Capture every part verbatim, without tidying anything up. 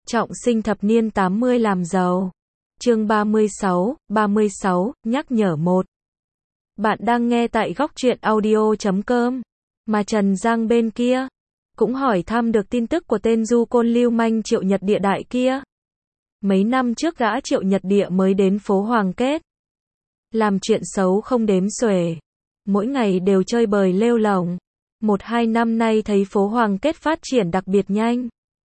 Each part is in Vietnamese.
Trọng sinh thập niên tám mươi làm giàu. Chương ba mươi sáu, ba mươi sáu, nhắc nhở một. Bạn đang nghe tại góc truyện audio chấm com. Mà Trần Giang bên kia cũng hỏi thăm được tin tức của tên du côn lưu manh Triệu Nhật Địa đại kia. Mấy năm trước gã Triệu Nhật Địa mới đến phố Hoàng Kết. Làm chuyện xấu không đếm xuể. Mỗi ngày đều chơi bời lêu lổng. Một hai năm nay thấy phố Hoàng Kết phát triển đặc biệt nhanh.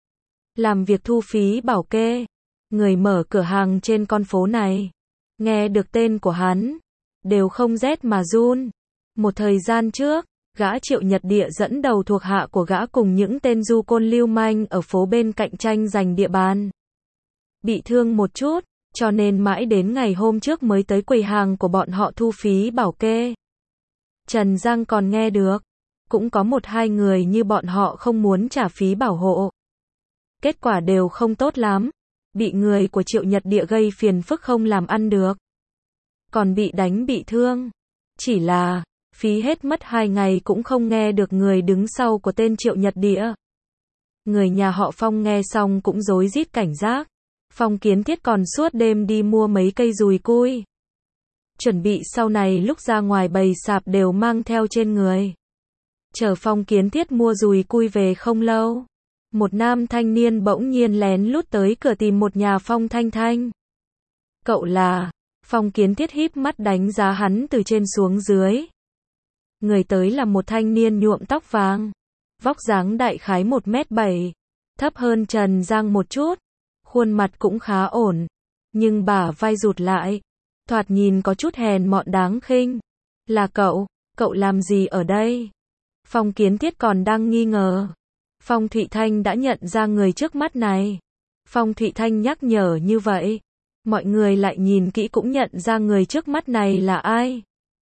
Làm việc thu phí bảo kê. Người mở cửa hàng trên con phố này. Nghe được tên của hắn. Đều không rét mà run. Một thời gian trước, gã Triệu Nhật Địa dẫn đầu thuộc hạ của gã cùng những tên du côn lưu manh ở phố bên cạnh tranh giành địa bàn. Bị thương một chút, cho nên mãi đến ngày hôm trước mới tới quầy hàng của bọn họ thu phí bảo kê. Trần Giang còn nghe được. Cũng có một hai người như bọn họ không muốn trả phí bảo hộ. Kết quả đều không tốt lắm. Bị người của Triệu Nhật Địa gây phiền phức không làm ăn được. Còn bị đánh bị thương. Chỉ là, phí hết mất hai ngày cũng không nghe được người đứng sau của tên Triệu Nhật Địa. Người nhà họ Phong nghe xong cũng rối rít cảnh giác. Phong Kiến Thiết còn suốt đêm đi mua mấy cây dùi cui. Chuẩn bị sau này lúc ra ngoài bày sạp đều mang theo trên người. Chờ Phong Kiến Thiết mua dùi cui về không lâu. Một nam thanh niên bỗng nhiên lén lút tới cửa tìm một nhà Phong Thanh Thanh. Cậu là? Phong Kiến Thiết híp mắt đánh giá hắn từ trên xuống dưới. Người tới là một thanh niên nhuộm tóc vàng. Vóc dáng đại khái một mét bảy. Thấp hơn Trần Giang một chút. Khuôn mặt cũng khá ổn. Nhưng bả vai rụt lại. Thoạt nhìn có chút hèn mọn đáng khinh. Là cậu? Cậu làm gì ở đây? Phong Kiến Thiết còn đang nghi ngờ. Phong Thụy Thanh đã nhận ra người trước mắt này. Phong Thụy Thanh nhắc nhở như vậy. Mọi người lại nhìn kỹ cũng nhận ra người trước mắt này là ai.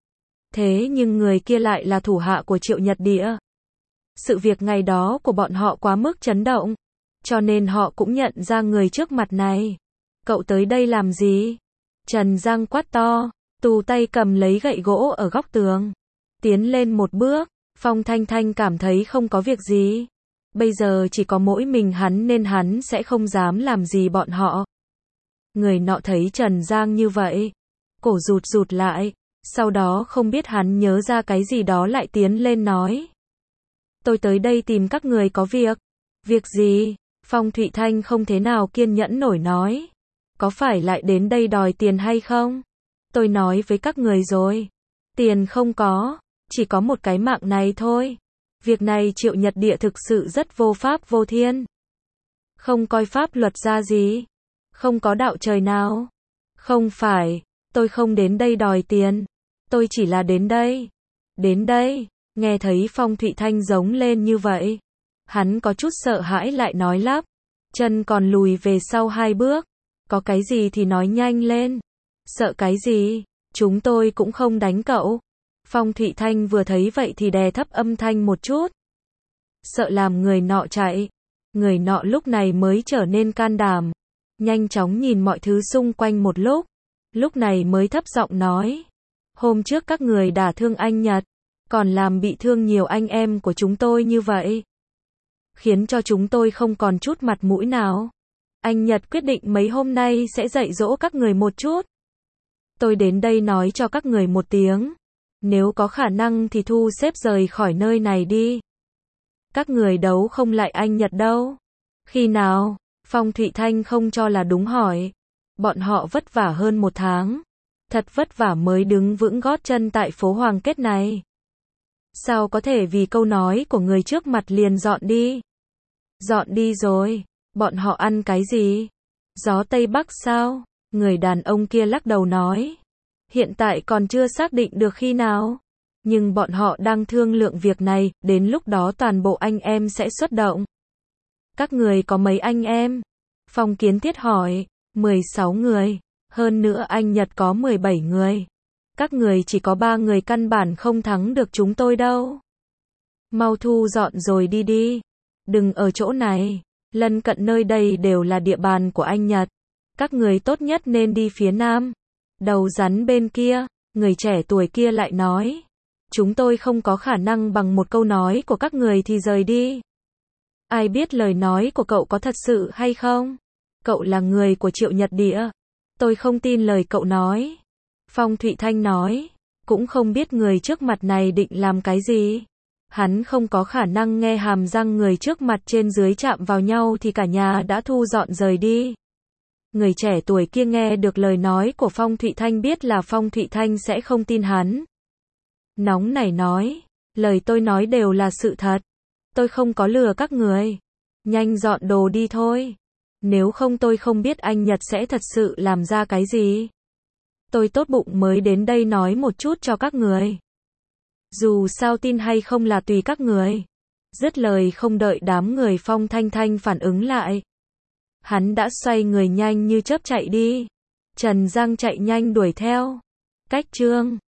Thế nhưng người kia lại là thủ hạ của Triệu Nhật Địa. Sự việc ngày đó của bọn họ quá mức chấn động. Cho nên họ cũng nhận ra người trước mặt này. Cậu tới đây làm gì? Trần Giang quát to. Tù tay cầm lấy gậy gỗ ở góc tường. Tiến lên một bước. Phong Thanh Thanh cảm thấy không có việc gì. Bây giờ chỉ có mỗi mình hắn nên hắn sẽ không dám làm gì bọn họ. Người nọ thấy Trần Giang như vậy. Cổ rụt rụt lại. Sau đó không biết hắn nhớ ra cái gì đó lại tiến lên nói. Tôi tới đây tìm các người có việc. Việc gì? Phong Thụy Thanh không thế nào kiên nhẫn nổi nói. Có phải lại đến đây đòi tiền hay không? Tôi nói với các người rồi. Tiền không có. Chỉ có một cái mạng này thôi. Việc này Triệu Nhật Địa thực sự rất vô pháp vô thiên. Không coi pháp luật ra gì. Không có đạo trời nào. Không phải, tôi không đến đây đòi tiền. Tôi chỉ là đến đây. Đến đây, nghe thấy Phong Thụy Thanh giống lên như vậy. Hắn có chút sợ hãi lại nói lắp. Chân còn lùi về sau hai bước. Có cái gì thì nói nhanh lên. Sợ cái gì? Chúng tôi cũng không đánh cậu. Phong Thụy Thanh vừa thấy vậy thì đè thấp âm thanh một chút. Sợ làm người nọ chạy. Người nọ lúc này mới trở nên can đảm. Nhanh chóng nhìn mọi thứ xung quanh một lúc. Lúc này mới thấp giọng nói. Hôm trước các người đả thương anh Nhật. Còn làm bị thương nhiều anh em của chúng tôi như vậy. Khiến cho chúng tôi không còn chút mặt mũi nào. Anh Nhật quyết định mấy hôm nay sẽ dạy dỗ các người một chút. Tôi đến đây nói cho các người một tiếng. Nếu có khả năng thì thu xếp rời khỏi nơi này đi. Các người đấu không lại anh Nhật đâu. Khi nào? Phong Thụy Thanh không cho là đúng hỏi. Bọn họ vất vả hơn một tháng. Thật vất vả mới đứng vững gót chân tại phố Hoàng Kết này. Sao có thể vì câu nói của người trước mặt liền dọn đi? Dọn đi rồi. Bọn họ ăn cái gì? Gió Tây Bắc sao? Người đàn ông kia lắc đầu nói. Hiện tại còn chưa xác định được khi nào. Nhưng bọn họ đang thương lượng việc này, đến lúc đó toàn bộ anh em sẽ xuất động. Các người có mấy anh em? Phong Kiến Thiết hỏi. mười sáu người. Hơn nữa anh Nhật có mười bảy người. Các người chỉ có ba người căn bản không thắng được chúng tôi đâu. Mau thu dọn rồi đi đi. Đừng ở chỗ này. Lân cận nơi đây đều là địa bàn của anh Nhật. Các người tốt nhất nên đi phía nam. Đầu rắn bên kia, người trẻ tuổi kia lại nói. Chúng tôi không có khả năng bằng một câu nói của các người thì rời đi. Ai biết lời nói của cậu có thật sự hay không? Cậu là người của Triệu Nhật Địa. Tôi không tin lời cậu nói. Phong Thụy Thanh nói. Cũng không biết người trước mặt này định làm cái gì. Hắn không có khả năng nghe hàm răng người trước mặt trên dưới chạm vào nhau thì cả nhà đã thu dọn rời đi. Người trẻ tuổi kia nghe được lời nói của Phong Thụy Thanh biết là Phong Thụy Thanh sẽ không tin hắn. Nóng nảy nói. Lời tôi nói đều là sự thật. Tôi không có lừa các người. Nhanh dọn đồ đi thôi. Nếu không tôi không biết anh Nhật sẽ thật sự làm ra cái gì. Tôi tốt bụng mới đến đây nói một chút cho các người. Dù sao tin hay không là tùy các người. Dứt lời không đợi đám người Phong Thanh Thanh phản ứng lại. Hắn đã xoay người nhanh như chớp chạy đi. Trần Giang chạy nhanh đuổi theo. Cách chương